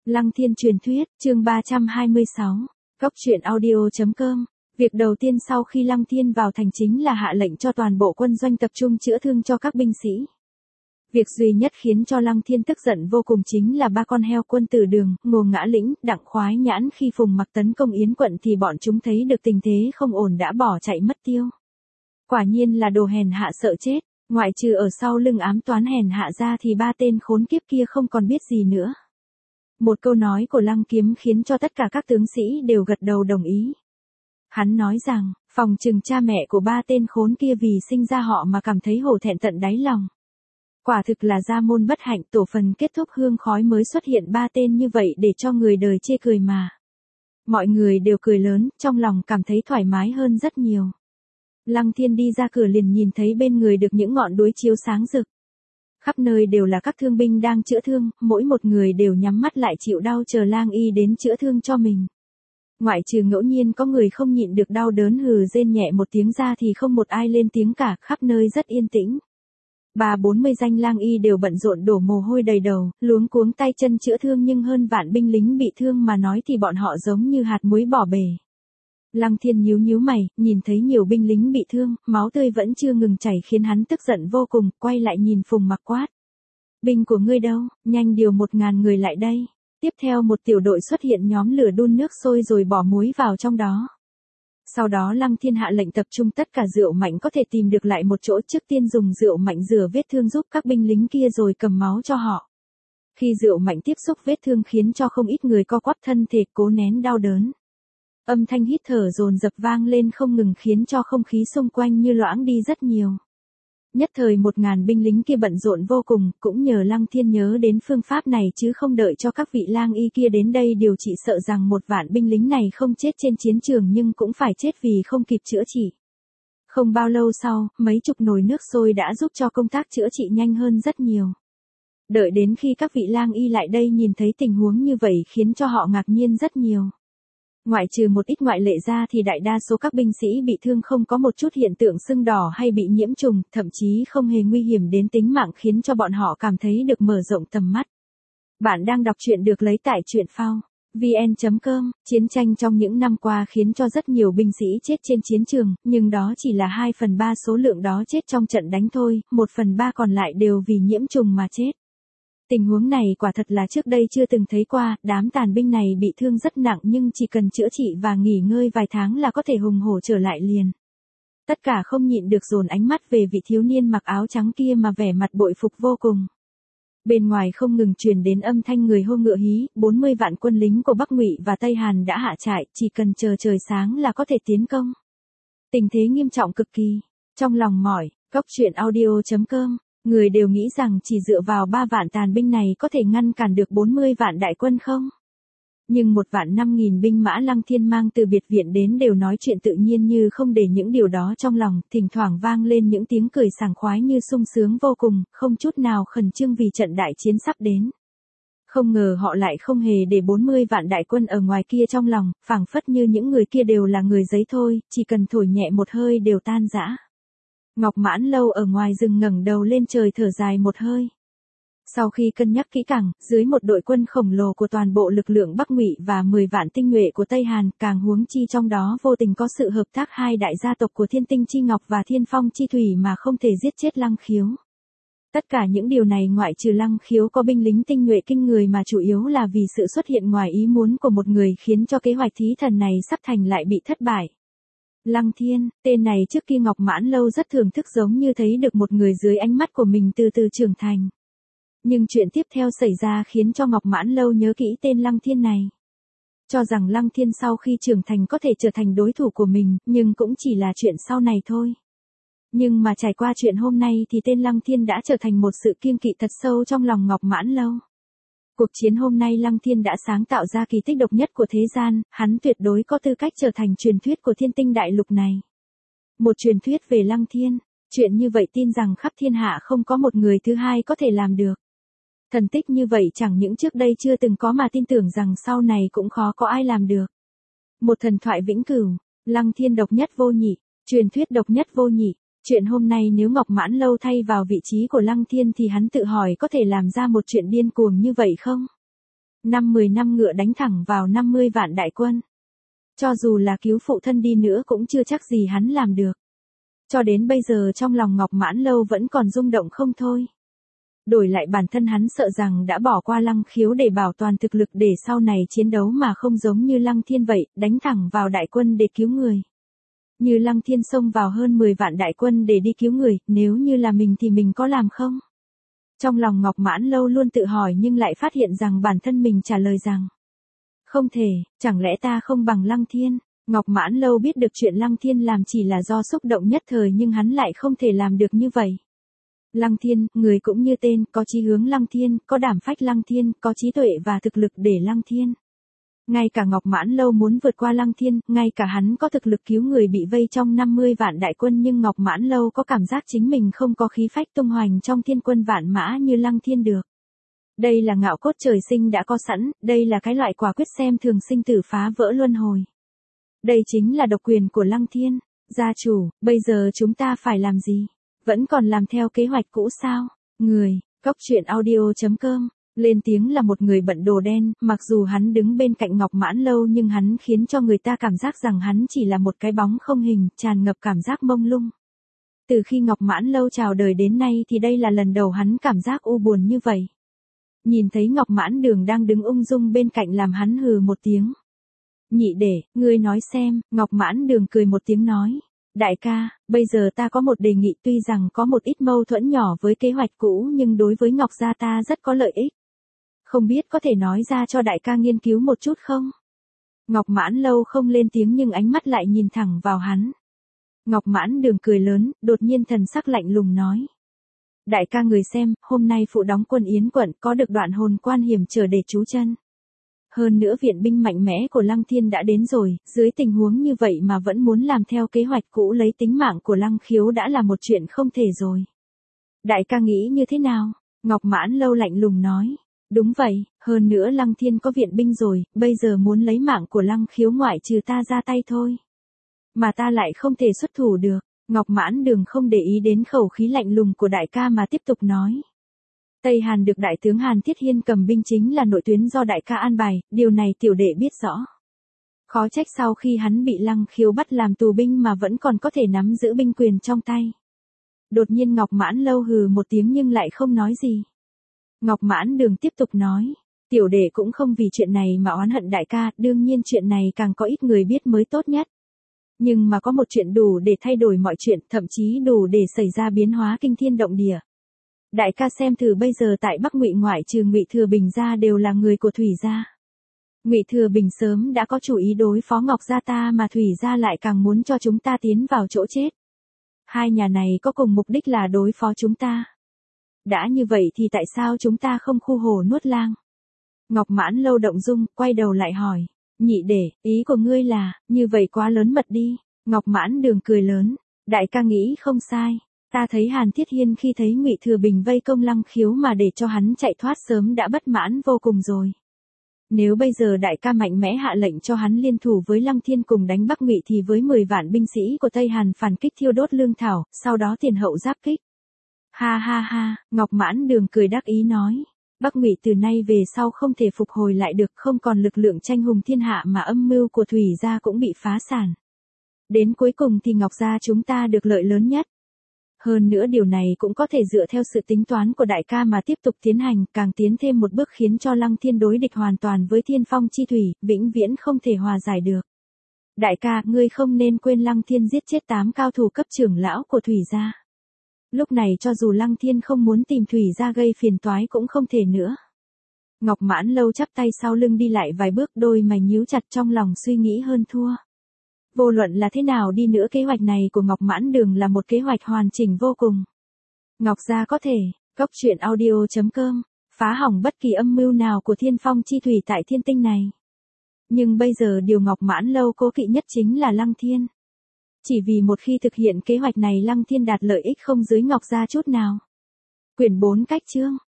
Lăng Thiên truyền thuyết, chương 326, Cốc truyện audio.com. Việc đầu tiên sau khi Lăng Thiên vào thành chính là hạ lệnh cho toàn bộ quân doanh tập trung chữa thương cho các binh sĩ. Việc duy nhất khiến cho Lăng Thiên tức giận vô cùng chính là ba con heo quân Tử Đường, Ngô Ngã Lĩnh, Đặng Khoái Nhãn khi Phùng Mặc tấn công Yến quận thì bọn chúng thấy được tình thế không ổn đã bỏ chạy mất tiêu. Quả nhiên là đồ hèn hạ sợ chết, ngoại trừ ở sau lưng ám toán hèn hạ ra thì ba tên khốn kiếp kia không còn biết gì nữa. Một câu nói của Lăng Kiếm khiến cho tất cả các tướng sĩ đều gật đầu đồng ý. Hắn nói rằng, phòng trừng cha mẹ của ba tên khốn kia vì sinh ra họ mà cảm thấy hổ thẹn tận đáy lòng. Quả thực là gia môn bất hạnh, tổ phần kết thúc hương khói mới xuất hiện ba tên như vậy để cho người đời chê cười mà. Mọi người đều cười lớn, trong lòng cảm thấy thoải mái hơn rất nhiều. Lăng Thiên đi ra cửa liền nhìn thấy bên người được những ngọn đuối chiếu sáng rực. Khắp nơi đều là các thương binh đang chữa thương, mỗi một người đều nhắm mắt lại chịu đau chờ lang y đến chữa thương cho mình. Ngoại trừ ngẫu nhiên có người không nhịn được đau đớn hừ rên nhẹ một tiếng ra thì không một ai lên tiếng cả, khắp nơi rất yên tĩnh. 30-40 danh lang y đều bận rộn đổ mồ hôi đầy đầu, luống cuống tay chân chữa thương nhưng hơn vạn binh lính bị thương mà nói thì bọn họ giống như hạt muối bỏ bể. Lăng Thiên nhíu nhíu mày, nhìn thấy nhiều binh lính bị thương, máu tươi vẫn chưa ngừng chảy khiến hắn tức giận vô cùng, quay lại nhìn Phùng Mặc quát. Binh của ngươi đâu, nhanh điều 1000 người lại đây. Tiếp theo một tiểu đội xuất hiện nhóm lửa đun nước sôi rồi bỏ muối vào trong đó. Sau đó Lăng Thiên hạ lệnh tập trung tất cả rượu mạnh có thể tìm được lại một chỗ, trước tiên dùng rượu mạnh rửa vết thương giúp các binh lính kia rồi cầm máu cho họ. Khi rượu mạnh tiếp xúc vết thương khiến cho không ít người co quắp thân thể cố nén đau đớn. Âm thanh hít thở dồn dập vang lên không ngừng khiến cho không khí xung quanh như loãng đi rất nhiều. Nhất thời 1000 binh lính kia bận rộn vô cùng, cũng nhờ Lăng Thiên nhớ đến phương pháp này chứ không đợi cho các vị lang y kia đến đây điều trị sợ rằng 1 vạn binh lính này không chết trên chiến trường nhưng cũng phải chết vì không kịp chữa trị. Không bao lâu sau, mấy chục nồi nước sôi đã giúp cho công tác chữa trị nhanh hơn rất nhiều. Đợi đến khi các vị lang y lại đây nhìn thấy tình huống như vậy khiến cho họ ngạc nhiên rất nhiều. Ngoại trừ một ít ngoại lệ ra thì đại đa số các binh sĩ bị thương không có một chút hiện tượng sưng đỏ hay bị nhiễm trùng, thậm chí không hề nguy hiểm đến tính mạng khiến cho bọn họ cảm thấy được mở rộng tầm mắt. Bạn đang đọc truyện được lấy tại truyện phao vn.com. Chiến tranh trong những năm qua khiến cho rất nhiều binh sĩ chết trên chiến trường, nhưng đó chỉ là 2/3 số lượng đó chết trong trận đánh thôi, 1/3 còn lại đều vì nhiễm trùng mà chết. Tình huống này quả thật là trước đây chưa từng thấy qua, đám tàn binh này bị thương rất nặng nhưng chỉ cần chữa trị và nghỉ ngơi vài tháng là có thể hùng hổ trở lại liền. Tất cả không nhịn được dồn ánh mắt về vị thiếu niên mặc áo trắng kia mà vẻ mặt bội phục vô cùng. Bên ngoài không ngừng truyền đến âm thanh người hô ngựa hí, 40 vạn quân lính của Bắc Ngụy và Tây Hàn đã hạ trại, chỉ cần chờ trời sáng là có thể tiến công. Tình thế nghiêm trọng cực kỳ. Trong lòng mỏi, Cốc truyện audio.com. Người đều nghĩ rằng chỉ dựa vào 3 vạn tàn binh này có thể ngăn cản được 40 vạn đại quân không? Nhưng 1.500.000 binh mã Lăng Thiên mang từ biệt viện đến đều nói chuyện tự nhiên như không để những điều đó trong lòng, thỉnh thoảng vang lên những tiếng cười sảng khoái như sung sướng vô cùng, không chút nào khẩn trương vì trận đại chiến sắp đến. Không ngờ họ lại không hề để 40 vạn đại quân ở ngoài kia trong lòng, phảng phất như những người kia đều là người giấy thôi, chỉ cần thổi nhẹ một hơi đều tan rã. Ngọc Mãn Lâu ở ngoài rừng ngẩng đầu lên trời thở dài một hơi. Sau khi cân nhắc kỹ càng, dưới một đội quân khổng lồ của toàn bộ lực lượng Bắc Ngụy và 10 vạn tinh nhuệ của Tây Hàn, càng huống chi trong đó vô tình có sự hợp tác hai đại gia tộc của Thiên Tinh Chi Ngọc và Thiên Phong Chi Thủy mà không thể giết chết Lăng Khiếu. Tất cả những điều này ngoại trừ Lăng Khiếu có binh lính tinh nhuệ kinh người mà chủ yếu là vì sự xuất hiện ngoài ý muốn của một người khiến cho kế hoạch thí thần này sắp thành lại bị thất bại. Lăng Thiên, tên này trước kia Ngọc Mãn Lâu rất thưởng thức giống như thấy được một người dưới ánh mắt của mình từ từ trưởng thành. Nhưng chuyện tiếp theo xảy ra khiến cho Ngọc Mãn Lâu nhớ kỹ tên Lăng Thiên này. Cho rằng Lăng Thiên sau khi trưởng thành có thể trở thành đối thủ của mình, nhưng cũng chỉ là chuyện sau này thôi. Nhưng mà trải qua chuyện hôm nay thì tên Lăng Thiên đã trở thành một sự kiêng kỵ thật sâu trong lòng Ngọc Mãn Lâu. Cuộc chiến hôm nay Lăng Thiên đã sáng tạo ra kỳ tích độc nhất của thế gian, hắn tuyệt đối có tư cách trở thành truyền thuyết của Thiên Tinh Đại Lục này. Một truyền thuyết về Lăng Thiên, chuyện như vậy tin rằng khắp thiên hạ không có một người thứ hai có thể làm được. Thần tích như vậy chẳng những trước đây chưa từng có mà tin tưởng rằng sau này cũng khó có ai làm được. Một thần thoại vĩnh cửu, Lăng Thiên độc nhất vô nhị, truyền thuyết độc nhất vô nhị. Chuyện hôm nay nếu Ngọc Mãn Lâu thay vào vị trí của Lăng Thiên thì hắn tự hỏi có thể làm ra một chuyện điên cuồng như vậy không? 5-10 năm ngựa đánh thẳng vào 50 vạn đại quân. Cho dù là cứu phụ thân đi nữa cũng chưa chắc gì hắn làm được. Cho đến bây giờ trong lòng Ngọc Mãn Lâu vẫn còn rung động không thôi. Đổi lại bản thân hắn sợ rằng đã bỏ qua Lăng Khiếu để bảo toàn thực lực để sau này chiến đấu mà không giống như Lăng Thiên vậy, đánh thẳng vào đại quân để cứu người. Như Lăng Thiên xông vào hơn 10 vạn đại quân để đi cứu người, nếu như là mình thì mình có làm không? Trong lòng Ngọc Mãn Lâu luôn tự hỏi nhưng lại phát hiện rằng bản thân mình trả lời rằng không thể, chẳng lẽ ta không bằng Lăng Thiên? Ngọc Mãn Lâu biết được chuyện Lăng Thiên làm chỉ là do xúc động nhất thời nhưng hắn lại không thể làm được như vậy. Lăng Thiên, người cũng như tên, có chí hướng Lăng Thiên, có đảm phách Lăng Thiên, có trí tuệ và thực lực để Lăng Thiên. Ngay cả Ngọc Mãn Lâu muốn vượt qua Lăng Thiên, ngay cả hắn có thực lực cứu người bị vây trong 50 vạn đại quân nhưng Ngọc Mãn Lâu có cảm giác chính mình không có khí phách tung hoành trong thiên quân vạn mã như Lăng Thiên được. Đây là ngạo cốt trời sinh đã có sẵn, đây là cái loại quả quyết xem thường sinh tử phá vỡ luân hồi. Đây chính là độc quyền của Lăng Thiên. Gia chủ, bây giờ chúng ta phải làm gì? Vẫn còn làm theo kế hoạch cũ sao? Người, Góc Truyện Audio.com, lên tiếng là một người bận đồ đen, mặc dù hắn đứng bên cạnh Ngọc Mãn Lâu nhưng hắn khiến cho người ta cảm giác rằng hắn chỉ là một cái bóng không hình, tràn ngập cảm giác mông lung. Từ khi Ngọc Mãn Lâu chào đời đến nay thì đây là lần đầu hắn cảm giác u buồn như vậy. Nhìn thấy Ngọc Mãn Đường đang đứng ung dung bên cạnh làm hắn hừ một tiếng. Nhị đệ, ngươi nói xem, Ngọc Mãn Đường cười một tiếng nói. Đại ca, bây giờ ta có một đề nghị tuy rằng có một ít mâu thuẫn nhỏ với kế hoạch cũ nhưng đối với Ngọc gia ta rất có lợi ích. Không biết có thể nói ra cho đại ca nghiên cứu một chút không? Ngọc Mãn Lâu không lên tiếng nhưng ánh mắt lại nhìn thẳng vào hắn. Ngọc Mãn Đường cười lớn, đột nhiên thần sắc lạnh lùng nói. Đại ca người xem, hôm nay phụ đóng quân Yến quận có được đoạn hồn quan hiểm trở để trú chân. Hơn nữa viện binh mạnh mẽ của Lăng Thiên đã đến rồi, dưới tình huống như vậy mà vẫn muốn làm theo kế hoạch cũ lấy tính mạng của Lăng Khiếu đã là một chuyện không thể rồi. Đại ca nghĩ như thế nào? Ngọc Mãn Lâu lạnh lùng nói. Đúng vậy, hơn nữa Lăng Thiên có viện binh rồi, bây giờ muốn lấy mạng của Lăng Khiếu ngoại trừ ta ra tay thôi. Mà ta lại không thể xuất thủ được. Ngọc Mãn Đường không để ý đến khẩu khí lạnh lùng của đại ca mà tiếp tục nói. Tây Hàn được đại tướng Hàn Thiết Hiên cầm binh chính là nội tuyến do đại ca an bài, điều này tiểu đệ biết rõ. Khó trách sau khi hắn bị Lăng Khiếu bắt làm tù binh mà vẫn còn có thể nắm giữ binh quyền trong tay. Đột nhiên Ngọc Mãn Lâu hừ một tiếng nhưng lại không nói gì. Ngọc Mãn Đường tiếp tục nói, tiểu đệ cũng không vì chuyện này mà oán hận đại ca, đương nhiên chuyện này càng có ít người biết mới tốt nhất. Nhưng mà có một chuyện đủ để thay đổi mọi chuyện, thậm chí đủ để xảy ra biến hóa kinh thiên động địa. Đại ca xem thử bây giờ tại Bắc Ngụy ngoại trừ Ngụy Thừa Bình ra đều là người của Thủy gia. Ngụy Thừa Bình sớm đã có chủ ý đối phó Ngọc gia ta mà Thủy gia lại càng muốn cho chúng ta tiến vào chỗ chết. Hai nhà này có cùng mục đích là đối phó chúng ta. Đã như vậy thì tại sao chúng ta không khu hồ nuốt lang? Ngọc Mãn Lâu động dung, quay đầu lại hỏi. Nhị đệ, ý của ngươi là, như vậy quá lớn mật đi. Ngọc Mãn Đường cười lớn. Đại ca nghĩ không sai. Ta thấy Hàn Thiết Hiên khi thấy Ngụy Thừa Bình vây công Lăng Khiếu mà để cho hắn chạy thoát sớm đã bất mãn vô cùng rồi. Nếu bây giờ đại ca mạnh mẽ hạ lệnh cho hắn liên thủ với Lăng Thiên cùng đánh Bắc Ngụy thì với 10 vạn binh sĩ của Tây Hàn phản kích thiêu đốt lương thảo, sau đó tiền hậu giáp kích. Ha ha ha, Ngọc Mãn Đường cười đắc ý nói. Bắc Ngụy từ nay về sau không thể phục hồi lại được, không còn lực lượng tranh hùng thiên hạ mà âm mưu của Thủy gia cũng bị phá sản. Đến cuối cùng thì Ngọc gia chúng ta được lợi lớn nhất. Hơn nữa điều này cũng có thể dựa theo sự tính toán của đại ca mà tiếp tục tiến hành, càng tiến thêm một bước khiến cho Lăng Thiên đối địch hoàn toàn với Thiên Phong chi thủy, vĩnh viễn không thể hòa giải được. Đại ca, ngươi không nên quên Lăng Thiên giết chết 8 cao thủ cấp trưởng lão của Thủy gia. Lúc này cho dù Lăng Thiên không muốn tìm Thủy gia gây phiền toái cũng không thể nữa. Ngọc Mãn Lâu chắp tay sau lưng đi lại vài bước, đôi mày nhíu chặt trong lòng suy nghĩ hơn thua. Vô luận là thế nào đi nữa kế hoạch này của Ngọc Mãn Đường là một kế hoạch hoàn chỉnh vô cùng. Ngọc gia có thể, Góc Truyện Audio.com, phá hỏng bất kỳ âm mưu nào của Thiên Phong chi thủy tại thiên tinh này. Nhưng bây giờ điều Ngọc Mãn Lâu cố kỵ nhất chính là Lăng Thiên. Chỉ vì một khi thực hiện kế hoạch này Lăng Thiên đạt lợi ích không dưới Ngọc gia chút nào. Quyển 4 cách chương